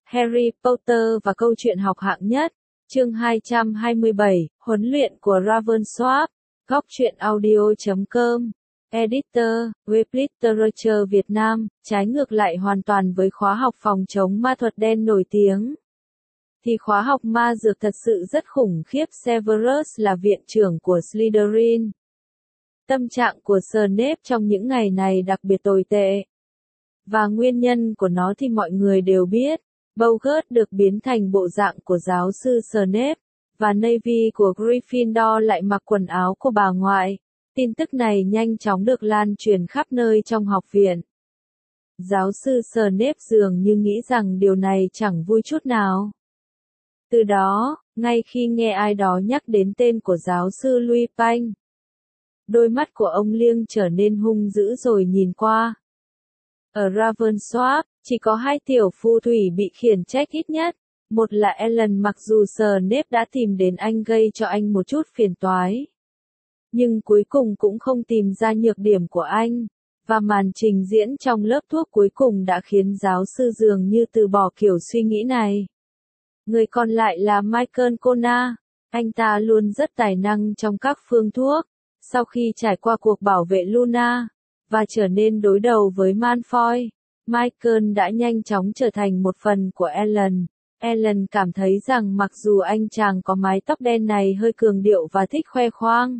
Harry Potter và câu chuyện học hạng nhất. Chương 227, huấn luyện của Ravensworth. Góc truyện audio.com. Editor, Web Literature Việt Nam. Trái ngược lại hoàn toàn với khóa học phòng chống ma thuật đen nổi tiếng, thì khóa học ma dược thật sự rất khủng khiếp. Severus là viện trưởng của Slytherin. Tâm trạng của Snape trong những ngày này đặc biệt tồi tệ. Và nguyên nhân của nó thì mọi người đều biết. Boggart được biến thành bộ dạng của giáo sư Snape, và Navy của Gryffindor lại mặc quần áo của bà ngoại. Tin tức này nhanh chóng được lan truyền khắp nơi trong học viện. Giáo sư Snape dường như nghĩ rằng điều này chẳng vui chút nào. Từ đó, ngay khi nghe ai đó nhắc đến tên của giáo sư Lupin, đôi mắt của ông liêng trở nên hung dữ rồi nhìn qua. Ở Ravensworth, chỉ có hai tiểu phù thủy bị khiển trách ít nhất. Một là Ellen, mặc dù Snape đã tìm đến anh gây cho anh một chút phiền toái, nhưng cuối cùng cũng không tìm ra nhược điểm của anh. Và màn trình diễn trong lớp thuốc cuối cùng đã khiến giáo sư dường như từ bỏ kiểu suy nghĩ này. Người còn lại là Michael Kona. Anh ta luôn rất tài năng trong các phương thuốc. Sau khi trải qua cuộc bảo vệ Luna và trở nên đối đầu với Malfoy, Michael đã nhanh chóng trở thành một phần của Ellen. Ellen cảm thấy rằng mặc dù anh chàng có mái tóc đen này hơi cường điệu và thích khoe khoang,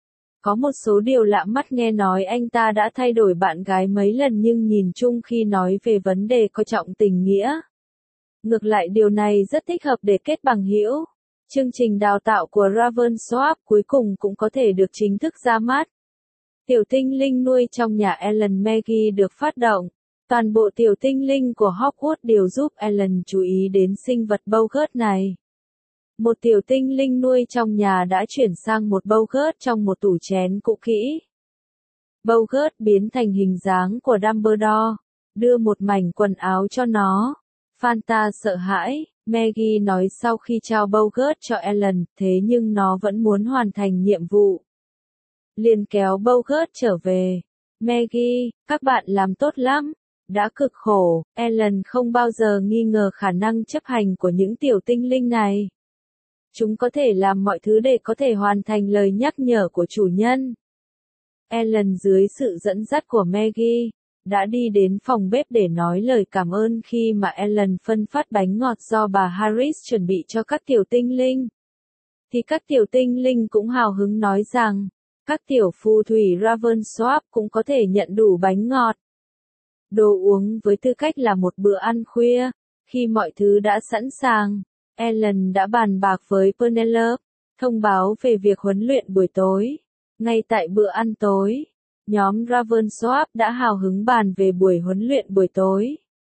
có một số điều lạ mắt. Nghe nói anh ta đã thay đổi bạn gái mấy lần, nhưng nhìn chung khi nói về vấn đề coi trọng tình nghĩa, ngược lại điều này rất thích hợp để kết bằng hữu. Chương trình đào tạo của Ravensworth cuối cùng cũng có thể được chính thức ra mắt. Tiểu tinh linh nuôi trong nhà Ellen Maggie được phát động. Toàn bộ tiểu tinh linh của Hogwarts đều giúp Ellen chú ý đến sinh vật Boggart này. Một tiểu tinh linh nuôi trong nhà đã chuyển sang một Boggart trong một tủ chén cũ kỹ. Boggart biến thành hình dáng của Dumbledore, đưa một mảnh quần áo cho nó. Fanta sợ hãi, Maggie nói sau khi trao Boggart cho Ellen, thế nhưng nó vẫn muốn hoàn thành nhiệm vụ. Liền kéo Boggart trở về. Maggie, các bạn làm tốt lắm. Đã cực khổ, Ellen không bao giờ nghi ngờ khả năng chấp hành của những tiểu tinh linh này. Chúng có thể làm mọi thứ để có thể hoàn thành lời nhắc nhở của chủ nhân. Ellen dưới sự dẫn dắt của Maggie đã đi đến phòng bếp để nói lời cảm ơn khi mà Ellen phân phát bánh ngọt do bà Harris chuẩn bị cho các tiểu tinh linh. Thì các tiểu tinh linh cũng hào hứng nói rằng, các tiểu phù thủy Ravensworth cũng có thể nhận đủ bánh ngọt. Đồ uống với tư cách là một bữa ăn khuya. Khi mọi thứ đã sẵn sàng, Ellen đã bàn bạc với Penelope, thông báo về việc huấn luyện buổi tối. Ngay tại bữa ăn tối, nhóm Ravensworth đã hào hứng bàn về buổi huấn luyện buổi tối.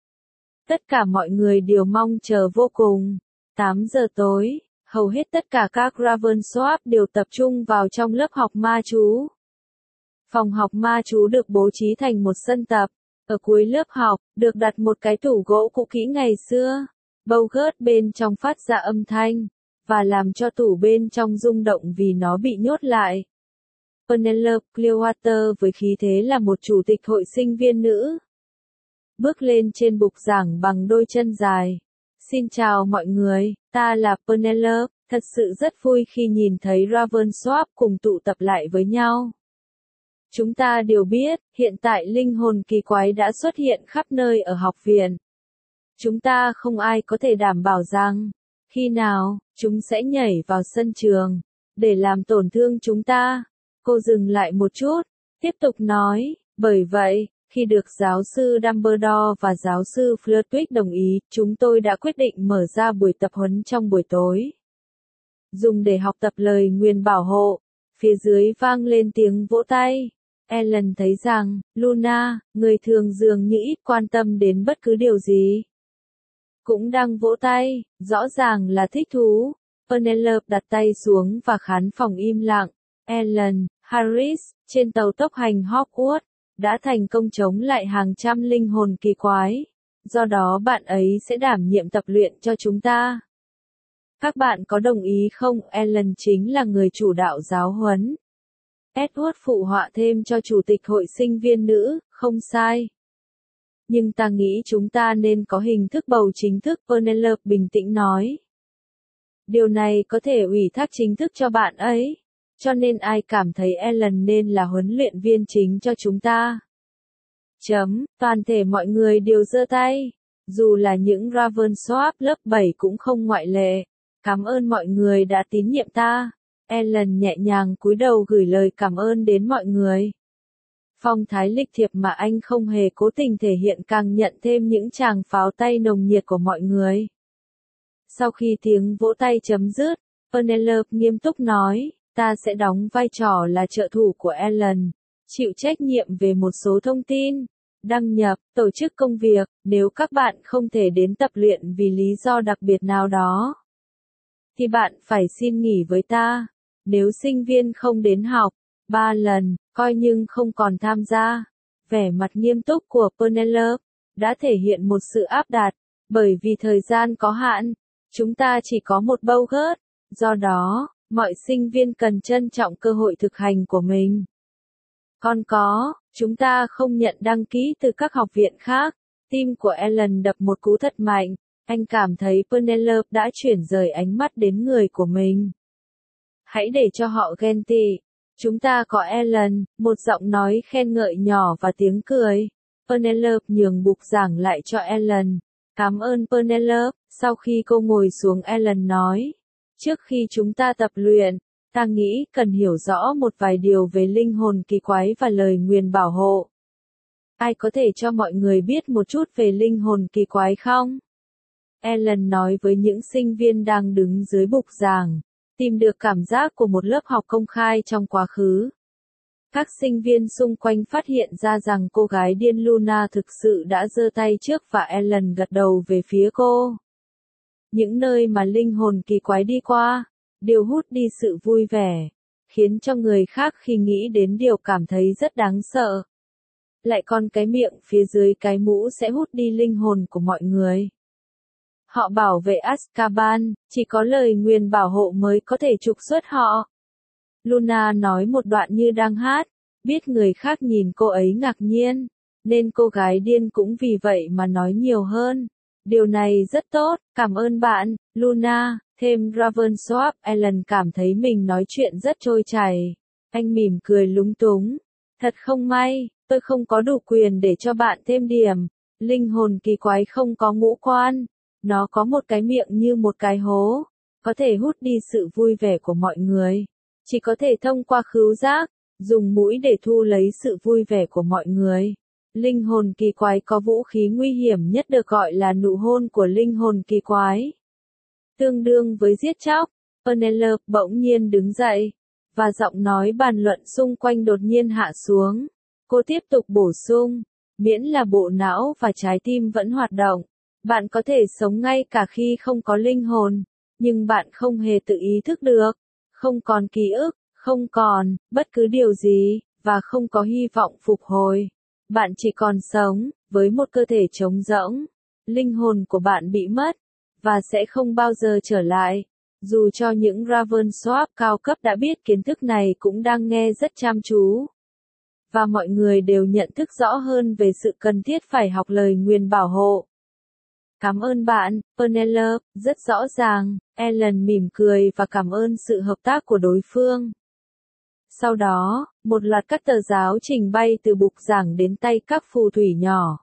Tất cả mọi người đều mong chờ vô cùng. 8 giờ tối, hầu hết tất cả các Ravensworth đều tập trung vào trong lớp học ma chú. Phòng học ma chú được bố trí thành một sân tập. Ở cuối lớp học, được đặt một cái tủ gỗ cũ kỹ ngày xưa. Boggart bên trong phát ra âm thanh, và làm cho tủ bên trong rung động vì nó bị nhốt lại. Penelope Clearwater với khí thế là một chủ tịch hội sinh viên nữ, bước lên trên bục giảng bằng đôi chân dài. Xin chào mọi người, ta là Penelope, thật sự rất vui khi nhìn thấy Ravensworth cùng tụ tập lại với nhau. Chúng ta đều biết, hiện tại linh hồn kỳ quái đã xuất hiện khắp nơi ở học viện. Chúng ta không ai có thể đảm bảo rằng, khi nào, chúng sẽ nhảy vào sân trường, để làm tổn thương chúng ta. Cô dừng lại một chút, tiếp tục nói, bởi vậy, khi được giáo sư Dumbledore và giáo sư Flitwick đồng ý, chúng tôi đã quyết định mở ra buổi tập huấn trong buổi tối, dùng để học tập lời nguyền bảo hộ. Phía dưới vang lên tiếng vỗ tay. Ellen thấy rằng, Luna, người thường dường như ít quan tâm đến bất cứ điều gì, cũng đang vỗ tay, rõ ràng là thích thú. Penelope đặt tay xuống và khán phòng im lặng. Ellen, Harris, trên tàu tốc hành Hogwarts, đã thành công chống lại hàng trăm linh hồn kỳ quái. Do đó bạn ấy sẽ đảm nhiệm tập luyện cho chúng ta. Các bạn có đồng ý không? Ellen chính là người chủ đạo giáo huấn. Edward phụ họa thêm cho chủ tịch hội sinh viên nữ, không sai. Nhưng ta nghĩ chúng ta nên có hình thức bầu chính thức, Penelope bình tĩnh nói. Điều này có thể ủy thác chính thức cho bạn ấy. Cho nên ai cảm thấy Ellen nên là huấn luyện viên chính cho chúng ta? Toàn thể mọi người đều giơ tay. Dù là những Ravensworth lớp 7 cũng không ngoại lệ. Cảm ơn mọi người đã tín nhiệm ta. Ellen nhẹ nhàng cúi đầu gửi lời cảm ơn đến mọi người. Phong thái lịch thiệp mà anh không hề cố tình thể hiện càng nhận thêm những tràng pháo tay nồng nhiệt của mọi người. Sau khi tiếng vỗ tay chấm dứt, Penelope nghiêm túc nói, ta sẽ đóng vai trò là trợ thủ của Ellen, chịu trách nhiệm về một số thông tin, đăng nhập, tổ chức công việc, nếu các bạn không thể đến tập luyện vì lý do đặc biệt nào đó, thì bạn phải xin nghỉ với ta. Nếu sinh viên không đến học 3 lần, coi nhưng không còn tham gia. Vẻ mặt nghiêm túc của Penelope đã thể hiện một sự áp đặt, bởi vì thời gian có hạn, chúng ta chỉ có một bầu gớt, do đó, mọi sinh viên cần trân trọng cơ hội thực hành của mình. Còn có, chúng ta không nhận đăng ký từ các học viện khác. Tim của Ellen đập một cú thật mạnh, anh cảm thấy Penelope đã chuyển rời ánh mắt đến người của mình. Hãy để cho họ ghen tị. Chúng ta có Ellen, một giọng nói khen ngợi nhỏ và tiếng cười. Penelope nhường bục giảng lại cho Ellen. Cảm ơn Penelope. Sau khi cô ngồi xuống, Ellen nói. Trước khi chúng ta tập luyện, ta nghĩ cần hiểu rõ một vài điều về linh hồn kỳ quái và lời nguyền bảo hộ. Ai có thể cho mọi người biết một chút về linh hồn kỳ quái không? Ellen nói với những sinh viên đang đứng dưới bục giảng, tìm được cảm giác của một lớp học công khai trong quá khứ. Các sinh viên xung quanh phát hiện ra rằng cô gái điên Luna thực sự đã giơ tay trước và Ellen gật đầu về phía cô. Những nơi mà linh hồn kỳ quái đi qua, đều hút đi sự vui vẻ, khiến cho người khác khi nghĩ đến điều cảm thấy rất đáng sợ. Lại còn cái miệng phía dưới cái mũ sẽ hút đi linh hồn của mọi người. Họ bảo vệ Azkaban, chỉ có lời nguyền bảo hộ mới có thể trục xuất họ. Luna nói một đoạn như đang hát, biết người khác nhìn cô ấy ngạc nhiên, nên cô gái điên cũng vì vậy mà nói nhiều hơn. Điều này rất tốt, cảm ơn bạn, Luna. Thêm Ravensworth, Ellen cảm thấy mình nói chuyện rất trôi chảy. Anh mỉm cười lúng túng. Thật không may, tôi không có đủ quyền để cho bạn thêm điểm. Linh hồn kỳ quái không có ngũ quan. Nó có một cái miệng như một cái hố. Có thể hút đi sự vui vẻ của mọi người. Chỉ có thể thông qua khứu giác, dùng mũi để thu lấy sự vui vẻ của mọi người. Linh hồn kỳ quái có vũ khí nguy hiểm nhất được gọi là nụ hôn của linh hồn kỳ quái. Tương đương với giết chóc, Penelope bỗng nhiên đứng dậy, và giọng nói bàn luận xung quanh đột nhiên hạ xuống. Cô tiếp tục bổ sung, miễn là bộ não và trái tim vẫn hoạt động, bạn có thể sống ngay cả khi không có linh hồn, nhưng bạn không hề tự ý thức được, không còn ký ức, không còn bất cứ điều gì, và không có hy vọng phục hồi. Bạn chỉ còn sống, với một cơ thể trống rỗng. Linh hồn của bạn bị mất, và sẽ không bao giờ trở lại. Dù cho những Ravensworth cao cấp đã biết kiến thức này cũng đang nghe rất chăm chú. Và mọi người đều nhận thức rõ hơn về sự cần thiết phải học lời nguyền bảo hộ. Cảm ơn bạn, Penelope, rất rõ ràng. Ellen mỉm cười và cảm ơn sự hợp tác của đối phương. Sau đó, một loạt các tờ giáo trình bay từ bục giảng đến tay các phù thủy nhỏ.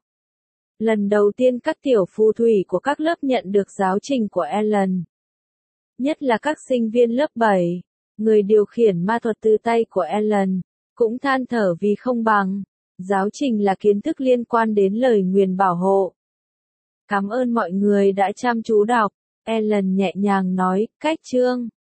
Lần đầu tiên các tiểu phù thủy của các lớp nhận được giáo trình của Ellen. Nhất là các sinh viên lớp 7, người điều khiển ma thuật từ tay của Ellen, cũng than thở vì không bằng. Giáo trình là kiến thức liên quan đến lời nguyền bảo hộ. Cảm ơn mọi người đã chăm chú đọc, Ellen nhẹ nhàng nói, cách chương.